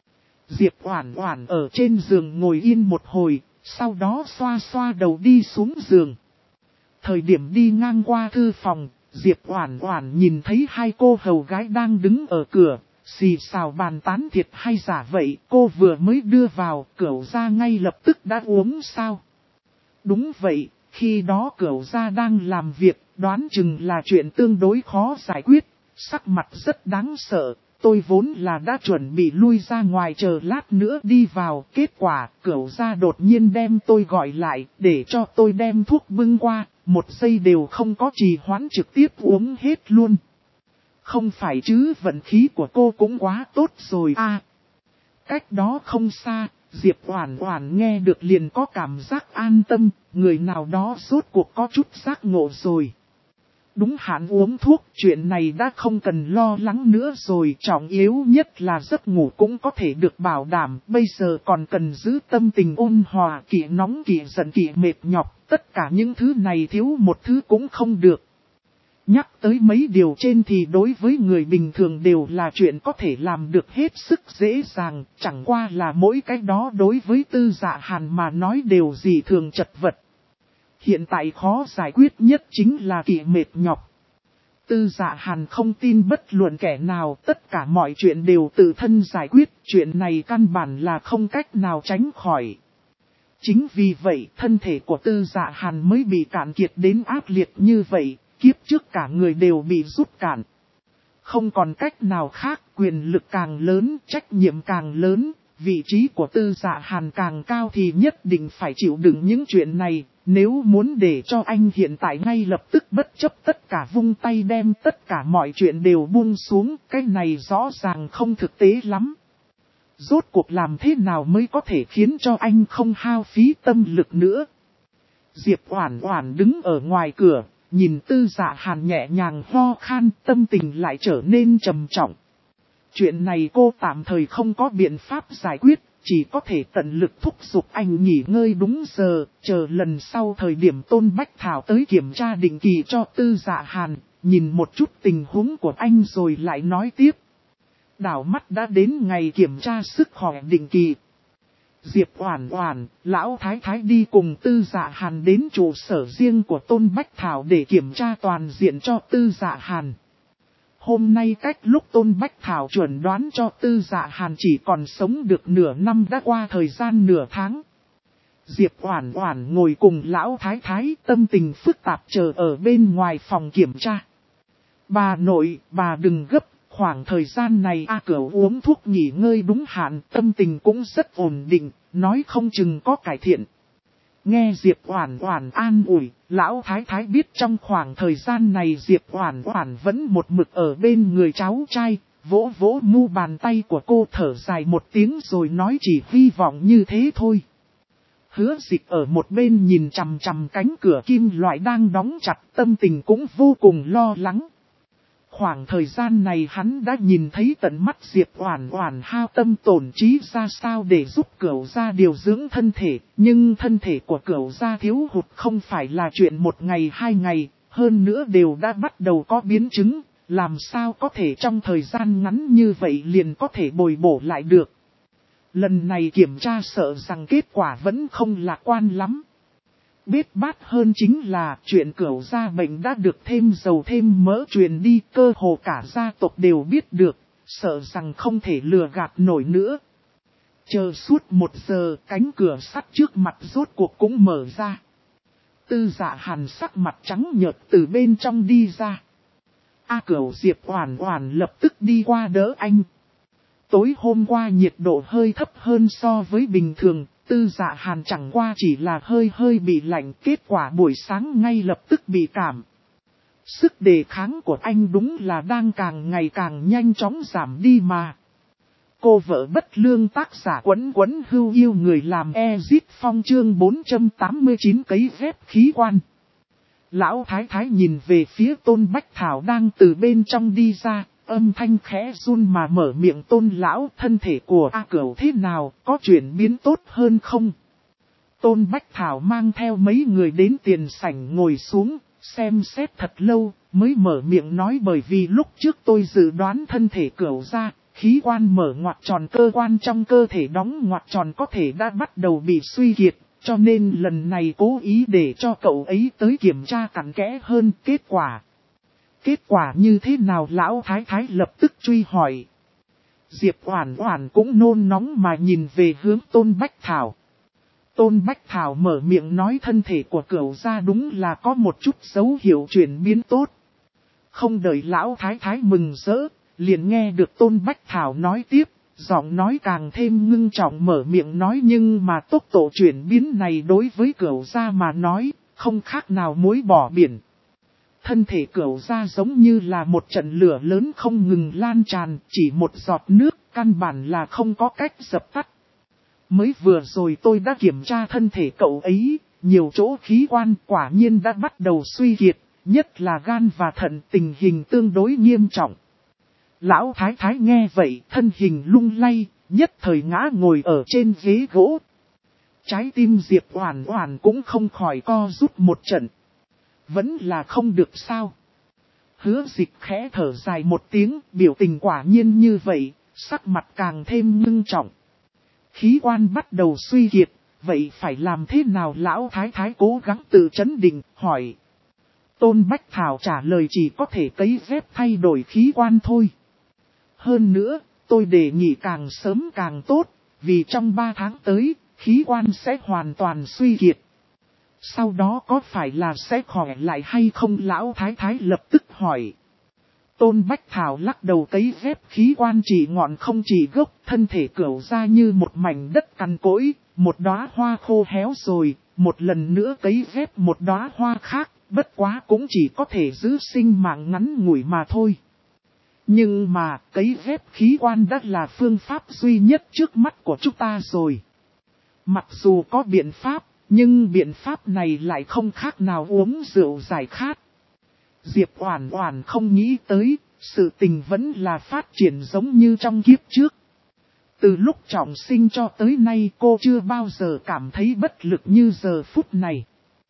Diệp Oản Oản ở trên giường ngồi yên một hồi, sau đó xoa xoa đầu đi xuống giường. Thời điểm đi ngang qua thư phòng, Diệp Oản Oản nhìn thấy hai cô hầu gái đang đứng ở cửa, xì xào bàn tán thiệt hay giả vậy, cô vừa mới đưa vào, Cửu gia ngay lập tức đã uống sao? Đúng vậy, khi đó Cửu gia đang làm việc, đoán chừng là chuyện tương đối khó giải quyết, sắc mặt rất đáng sợ. Tôi vốn là đã chuẩn bị lui ra ngoài chờ lát nữa đi vào, kết quả Cửu gia đột nhiên đem tôi gọi lại, để cho tôi đem thuốc bưng qua, một giây đều không có trì hoãn trực tiếp uống hết luôn. Không phải chứ, vận khí của cô cũng quá tốt rồi à. Cách đó không xa, Diệp Oản Oản nghe được liền có cảm giác an tâm, người nào đó rốt cuộc có chút giác ngộ rồi. Đúng hạn uống thuốc, chuyện này đã không cần lo lắng nữa rồi, trọng yếu nhất là giấc ngủ cũng có thể được bảo đảm, bây giờ còn cần giữ tâm tình ôn hòa, kỵ nóng kỵ giận kỵ mệt nhọc, tất cả những thứ này thiếu một thứ cũng không được. Nhắc tới mấy điều trên thì đối với người bình thường đều là chuyện có thể làm được hết sức dễ dàng, chẳng qua là mỗi cái đó đối với Tư Dạ Hàn mà nói đều gì thường chật vật. Hiện tại khó giải quyết nhất chính là kỵ mệt nhọc. Tư Dạ Hàn không tin bất luận kẻ nào, tất cả mọi chuyện đều tự thân giải quyết, chuyện này căn bản là không cách nào tránh khỏi. Chính vì vậy, thân thể của Tư Dạ Hàn mới bị cạn kiệt đến ác liệt như vậy, kiếp trước cả người đều bị rút cạn. Không còn cách nào khác, quyền lực càng lớn, trách nhiệm càng lớn, vị trí của Tư Dạ Hàn càng cao thì nhất định phải chịu đựng những chuyện này. Nếu muốn để cho anh hiện tại ngay lập tức bất chấp tất cả vung tay đem tất cả mọi chuyện đều buông xuống, cái này rõ ràng không thực tế lắm. Rốt cuộc làm thế nào mới có thể khiến cho anh không hao phí tâm lực nữa? Diệp Oản Oản đứng ở ngoài cửa, nhìn Tư Dạ Hàn nhẹ nhàng ho khan, tâm tình lại trở nên trầm trọng. Chuyện này cô tạm thời không có biện pháp giải quyết, chỉ có thể tận lực thúc giục anh nghỉ ngơi đúng giờ, chờ lần sau thời điểm Tôn Bách Thảo tới kiểm tra định kỳ cho Tư Dạ Hàn, nhìn một chút tình huống của anh rồi lại nói tiếp. Đảo mắt đã đến ngày kiểm tra sức khỏe định kỳ. Diệp Oản Oản, Lão Thái Thái đi cùng Tư Dạ Hàn đến trụ sở riêng của Tôn Bách Thảo để kiểm tra toàn diện cho Tư Dạ Hàn. Hôm nay cách lúc Tôn Bách Thảo chuẩn đoán cho Tư Dạ Hàn chỉ còn sống được nửa năm đã qua thời gian nửa tháng. Diệp Oản Oản ngồi cùng Lão Thái Thái, tâm tình phức tạp chờ ở bên ngoài phòng kiểm tra. Bà nội, bà đừng gấp, khoảng thời gian này Cửu uống thuốc nghỉ ngơi đúng hạn, tâm tình cũng rất ổn định, nói không chừng có cải thiện. Nghe Diệp Oản Oản an ủi, Lão Thái Thái biết trong khoảng thời gian này Diệp Oản Oản vẫn một mực ở bên người cháu trai, vỗ vỗ mu bàn tay của cô, thở dài một tiếng rồi nói chỉ hy vọng như thế thôi. Hứa Dịch ở một bên nhìn chằm chằm cánh cửa kim loại đang đóng chặt, tâm tình cũng vô cùng lo lắng. Khoảng thời gian này hắn đã nhìn thấy tận mắt Diệp Oản Oản hao tâm tổn trí ra sao để giúp Cửu gia điều dưỡng thân thể, nhưng thân thể của Cửu gia thiếu hụt không phải là chuyện một ngày hai ngày, hơn nữa đều đã bắt đầu có biến chứng, làm sao có thể trong thời gian ngắn như vậy liền có thể bồi bổ lại được. Lần này kiểm tra sợ rằng kết quả vẫn không lạc quan lắm. Bết bát hơn chính là chuyện Cửu gia bệnh đã được thêm dầu thêm mỡ truyền đi, cơ hồ cả gia tộc đều biết được, sợ rằng không thể lừa gạt nổi nữa. Chờ suốt 1 giờ, cánh cửa sắt trước mặt rốt cuộc cũng mở ra. Tư Dạ Hàn sắc mặt trắng nhợt từ bên trong đi ra. Cửu, Diệp Oản Oản lập tức đi qua đỡ anh. Tối hôm qua nhiệt độ hơi thấp hơn so với bình thường. Tư Dạ Hàn chẳng qua chỉ là hơi bị lạnh, kết quả buổi sáng ngay lập tức bị cảm. Sức đề kháng của anh đúng là đang càng ngày càng nhanh chóng giảm đi mà. Cô vợ bất lương tác giả Quấn Quấn Hưu yêu người làm Ezit Phong chương 489 cấy ghép khí quan. Lão Thái Thái nhìn về phía Tôn Bách Thảo đang từ bên trong đi ra. Âm thanh khẽ run mà mở miệng Tôn lão, thân thể của Cửu thế nào, có chuyển biến tốt hơn không? Tôn Bách Thảo mang theo mấy người đến tiền sảnh ngồi xuống, xem xét thật lâu, mới mở miệng nói bởi vì lúc trước tôi dự đoán thân thể Cửu gia, khí quan mở ngoặc tròn cơ quan trong cơ thể đóng ngoặc tròn có thể đã bắt đầu bị suy kiệt, cho nên lần này cố ý để cho cậu ấy tới kiểm tra cặn kẽ hơn Kết quả như thế nào lão thái thái lập tức truy hỏi. Diệp Oản Oản cũng nôn nóng mà nhìn về hướng Tôn Bách Thảo. Tôn Bách Thảo mở miệng nói thân thể của Cửu gia đúng là có một chút dấu hiệu chuyển biến tốt. Không đợi lão thái thái mừng rỡ, liền nghe được Tôn Bách Thảo nói tiếp, giọng nói càng thêm ngưng trọng mở miệng nói nhưng mà tốc độ chuyển biến này đối với Cửu gia mà nói, không khác nào muối bỏ biển. Thân thể Cửu gia giống như là một trận lửa lớn không ngừng lan tràn, chỉ một giọt nước, căn bản là không có cách dập tắt. Mới vừa rồi tôi đã kiểm tra thân thể cậu ấy, nhiều chỗ khí quan quả nhiên đã bắt đầu suy kiệt, nhất là gan và thận tình hình tương đối nghiêm trọng. Lão thái thái nghe vậy, thân hình lung lay, nhất thời ngã ngồi ở trên ghế gỗ. Trái tim Diệp Oản Oản cũng không khỏi co rút một trận. Vẫn là không được sao. Hứa Dịch khẽ thở dài một tiếng, biểu tình quả nhiên như vậy, sắc mặt càng thêm ngưng trọng. Khí quan bắt đầu suy kiệt, vậy phải làm thế nào lão thái thái cố gắng tự trấn định, hỏi. Tôn Bách Thảo trả lời chỉ có thể cấy ghép thay đổi khí quan thôi. Hơn nữa, tôi đề nghị càng sớm càng tốt, vì trong 3 tháng tới, khí quan sẽ hoàn toàn suy kiệt. Sau đó có phải là sẽ khỏe lại hay không lão thái thái lập tức hỏi. Tôn Bách Thảo lắc đầu cấy ghép khí quan chỉ ngọn không chỉ gốc, thân thể Cửu gia như một mảnh đất cằn cỗi, một đóa hoa khô héo rồi, một lần nữa cấy ghép một đóa hoa khác, bất quá cũng chỉ có thể giữ sinh mạng ngắn ngủi mà thôi. Nhưng mà cấy ghép khí quan đã là phương pháp duy nhất trước mắt của chúng ta rồi. Mặc dù có biện pháp, nhưng biện pháp này lại không khác nào uống rượu giải khát. Diệp Oản Oản không nghĩ tới, sự tình vẫn là phát triển giống như trong kiếp trước. Từ lúc trọng sinh cho tới nay cô chưa bao giờ cảm thấy bất lực như giờ phút này.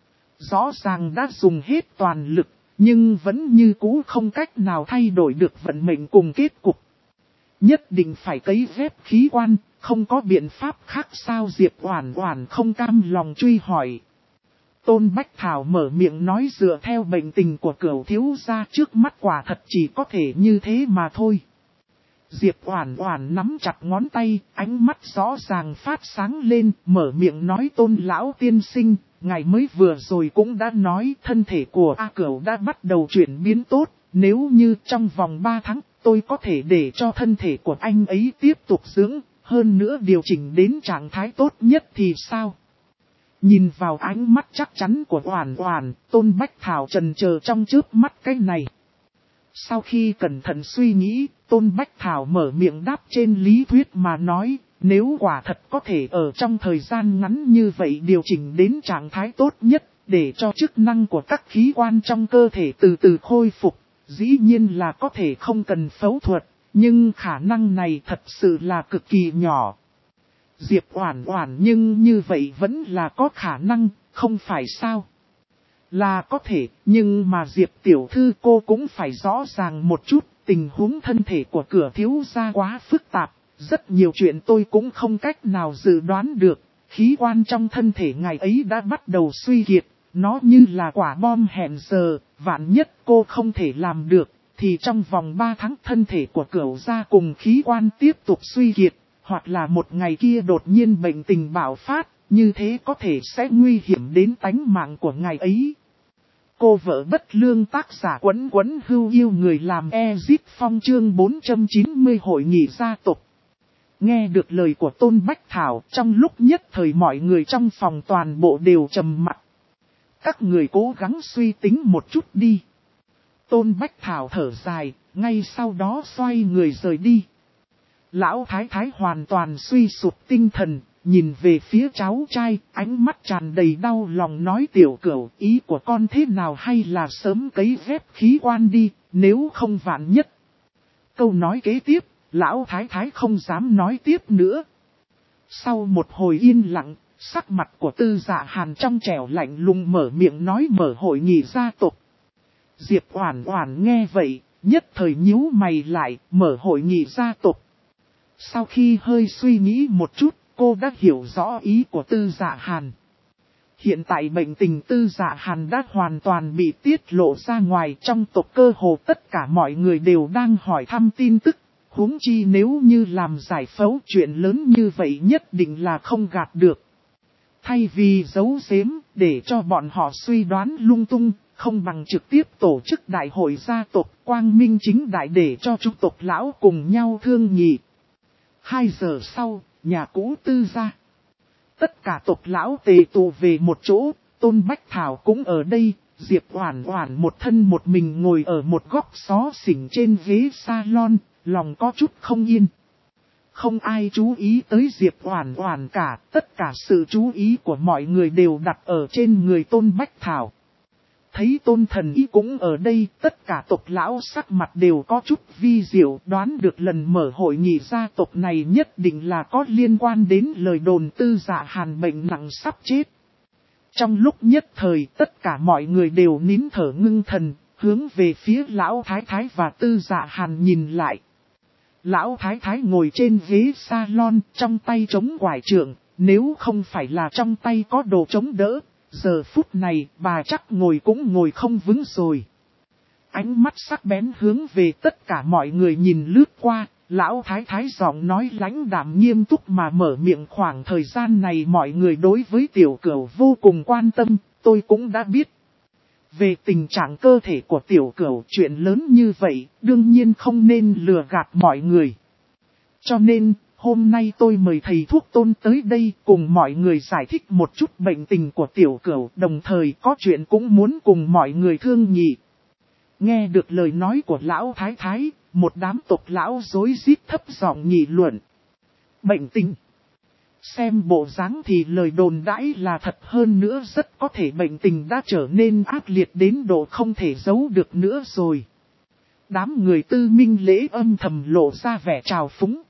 Rõ ràng đã dùng hết toàn lực, nhưng vẫn như cũ không cách nào thay đổi được vận mệnh cùng kết cục. Nhất định phải cấy ghép khí quan, không có biện pháp khác sao Diệp Oản Oản không cam lòng truy hỏi. Tôn Bách Thảo mở miệng nói dựa theo bệnh tình của Cửu thiếu gia trước mắt quả thật chỉ có thể như thế mà thôi. Diệp Oản Oản nắm chặt ngón tay, ánh mắt rõ ràng phát sáng lên, mở miệng nói Tôn lão tiên sinh, ngài mới vừa rồi cũng đã nói thân thể của A Cửu đã bắt đầu chuyển biến tốt, nếu như trong vòng 3 tháng tôi có thể để cho thân thể của anh ấy tiếp tục dưỡng, hơn nữa điều chỉnh đến trạng thái tốt nhất thì sao? Nhìn vào ánh mắt chắc chắn của Oản Oản, Tôn Bách Thảo chần chờ trong chớp mắt cái này. Sau khi cẩn thận suy nghĩ, Tôn Bách Thảo mở miệng đáp trên lý thuyết mà nói, nếu quả thật có thể ở trong thời gian ngắn như vậy điều chỉnh đến trạng thái tốt nhất, để cho chức năng của các khí quan trong cơ thể từ từ khôi phục, dĩ nhiên là có thể không cần phẫu thuật, nhưng khả năng này thật sự là cực kỳ nhỏ. Diệp Oản Oản nhưng như vậy vẫn là có khả năng, không phải sao? Là có thể, nhưng mà Diệp tiểu thư cô cũng phải rõ ràng một chút, tình huống thân thể của Cửa thiếu gia quá phức tạp, rất nhiều chuyện tôi cũng không cách nào dự đoán được, khí quan trong thân thể ngài ấy đã bắt đầu suy kiệt, nó như là quả bom hẹn giờ, vạn nhất cô không thể làm được, thì trong vòng 3 tháng thân thể của Cửu gia cùng khí quan tiếp tục suy kiệt, hoặc là một ngày kia đột nhiên bệnh tình bạo phát, như thế có thể sẽ nguy hiểm đến tánh mạng của ngài ấy. Cô vợ bất lương tác giả Quấn Quấn Hưu yêu người làm Ezit Phong chương 490 hội nghị gia tộc. Nghe được lời của Tôn Bách Thảo, trong lúc nhất thời mọi người trong phòng toàn bộ đều trầm mặc. Các người cố gắng suy tính một chút đi. Tôn Bách Thảo thở dài, ngay sau đó xoay người rời đi. Lão Thái Thái hoàn toàn suy sụp tinh thần, nhìn về phía cháu trai, ánh mắt tràn đầy đau lòng nói Tiểu Cửu, ý của con thế nào hay là sớm cấy ghép khí quan đi, nếu không vạn nhất. Câu nói kế tiếp, Lão Thái Thái không dám nói tiếp nữa. Sau một hồi yên lặng, Sắc mặt của Tư Dạ Hàn trong trẻo lạnh lùng mở miệng nói mở hội nghị gia tộc. Diệp Oản Oản nghe vậy, nhất thời nhíu mày lại, mở hội nghị gia tộc. Sau khi hơi suy nghĩ một chút, cô đã hiểu rõ ý của Tư Dạ Hàn. Hiện tại bệnh tình Tư Dạ Hàn đã hoàn toàn bị tiết lộ ra ngoài, trong tộc cơ hồ tất cả mọi người đều đang hỏi thăm tin tức. Huống chi nếu như làm giải phẫu chuyện lớn như vậy nhất định là không gạt được. Thay vì giấu giếm để cho bọn họ suy đoán lung tung, không bằng trực tiếp tổ chức đại hội gia tộc quang minh chính đại để cho chúng tộc lão cùng nhau thương nghị. 2 giờ sau, nhà cũ Tư gia. Tất cả tộc lão tề tụ về một chỗ, Tôn Bách Thảo cũng ở đây, Diệp Oản Oản một thân một mình ngồi ở một góc xó xỉnh trên ghế salon, lòng có chút không yên. Không ai chú ý tới Diệp Oản Oản cả, tất cả sự chú ý của mọi người đều đặt ở trên người Tôn Bách Thảo. Thấy Tôn Thần Y cũng ở đây, tất cả tộc lão sắc mặt đều có chút vi diệu, đoán được lần mở hội nghị gia tộc này nhất định là có liên quan đến lời đồn Tư Dạ Hàn bệnh nặng sắp chết. Trong lúc nhất thời tất cả mọi người đều nín thở ngưng thần, hướng về phía Lão Thái Thái và Tư Dạ Hàn nhìn lại. Lão Thái Thái ngồi trên ghế salon, trong tay chống quải trượng, nếu không phải là trong tay có đồ chống đỡ, giờ phút này bà chắc ngồi cũng ngồi không vững rồi. Ánh mắt sắc bén hướng về tất cả mọi người nhìn lướt qua, Lão Thái Thái giọng nói lãnh đạm nghiêm túc mà mở miệng khoảng thời gian này mọi người đối với Tiểu Cửu vô cùng quan tâm, tôi cũng đã biết. Về tình trạng cơ thể của Tiểu Cửu chuyện lớn như vậy, đương nhiên không nên lừa gạt mọi người. Cho nên, hôm nay tôi mời thầy thuốc Tôn tới đây cùng mọi người giải thích một chút bệnh tình của Tiểu Cửu, đồng thời có chuyện cũng muốn cùng mọi người thương nghị. Nghe được lời nói của Lão Thái Thái, một đám tộc lão rối rít thấp giọng nghị luận. Bệnh tình. Xem bộ dáng thì lời đồn đãi là thật, hơn nữa rất có thể bệnh tình đã trở nên ác liệt đến độ không thể giấu được nữa rồi. Đám người Tư Minh Lễ âm thầm lộ ra vẻ trào phúng.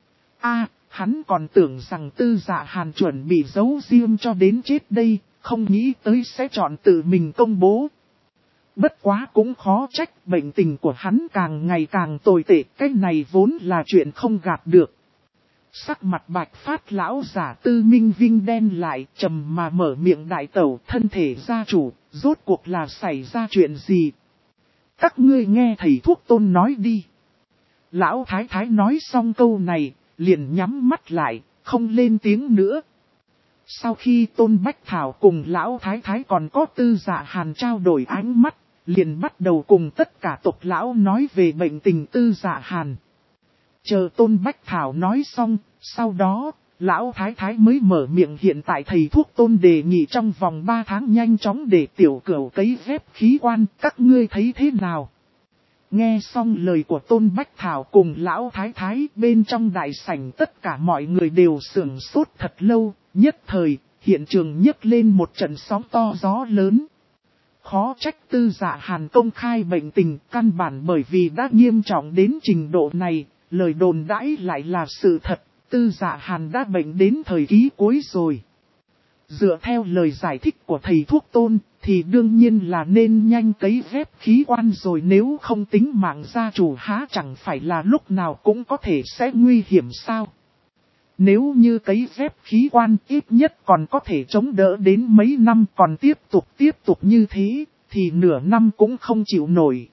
Hắn còn tưởng rằng Tư Dạ Hàn chuẩn bị giấu riêng cho đến chết đây, không nghĩ tới sẽ chọn tự mình công bố. Bất quá cũng khó trách, bệnh tình của hắn càng ngày càng tồi tệ, cái này vốn là chuyện không gạt được. Sắc mặt bạch phát lão giả Tư Minh Vinh đen lại, trầm mà mở miệng đại tẩu, thân thể gia chủ, rốt cuộc là xảy ra chuyện gì? Các ngươi nghe thầy thuốc Tôn nói đi. Lão Thái Thái nói xong câu này, liền nhắm mắt lại, không lên tiếng nữa. Sau khi Tôn Bách Thảo cùng Lão Thái Thái còn có Tư Dạ Hàn trao đổi ánh mắt, liền bắt đầu cùng tất cả tộc lão nói về bệnh tình Tư Dạ Hàn. Chờ Tôn Bách Thảo nói xong, sau đó, Lão Thái Thái mới mở miệng, hiện tại thầy thuốc Tôn đề nghị trong vòng 3 tháng nhanh chóng để Tiểu Cửu cấy ghép khí quan, các ngươi thấy thế nào? Nghe xong lời của Tôn Bách Thảo cùng Lão Thái Thái, bên trong đại sảnh tất cả mọi người đều sửng sốt thật lâu, nhất thời, hiện trường nhấc lên một trận sóng to gió lớn. Khó trách Tư Dạ Hàn công khai bệnh tình, căn bản bởi vì đã nghiêm trọng đến trình độ này, lời đồn đãi lại là sự thật, Tư Dạ Hàn đã bệnh đến thời kỳ cuối rồi. Dựa theo lời giải thích của thầy thuốc Tôn, thì đương nhiên là nên nhanh cấy ghép khí quan rồi, nếu không tính mạng gia chủ há chẳng phải là lúc nào cũng có thể sẽ nguy hiểm sao. Nếu như cấy ghép khí quan ít nhất còn có thể chống đỡ đến mấy năm, còn tiếp tục như thế, thì nửa năm cũng không chịu nổi.